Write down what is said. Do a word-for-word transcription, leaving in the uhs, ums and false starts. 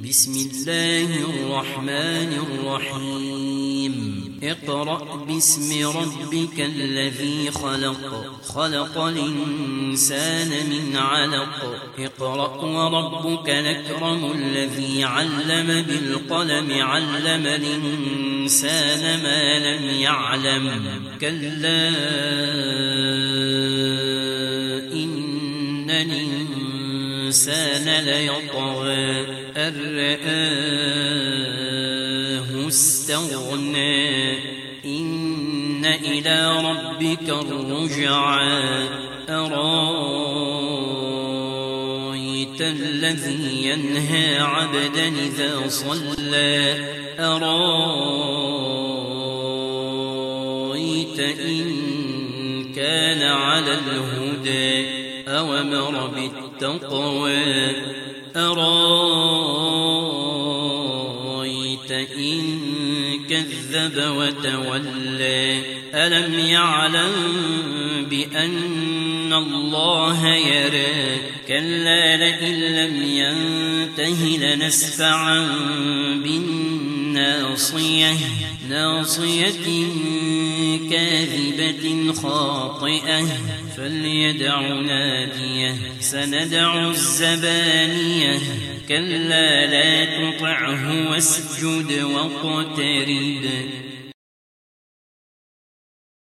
بسم الله الرحمن الرحيم اقرأ باسم ربك الذي خلق خلق الإنسان من علق اقرأ وربك الأكرم الذي علم بالقلم علم الإنسان ما لم يعلم كلا إن الإنسان ليطغى أن رآه استغنى إن إلى ربك الرجعى أرايت الذي ينهى عبدا إذا صلى أرايت إن كان على الهدى أوامر بالتقوى أرايت إن كذب وتولى ألم يعلم بأن الله يرى كلا لئن لم ينته لنسفعا بالناصية ناصية كاذبة خاطئة فليدع ناديه سندع الزبانية كلا لا تطعه واسجد واقترب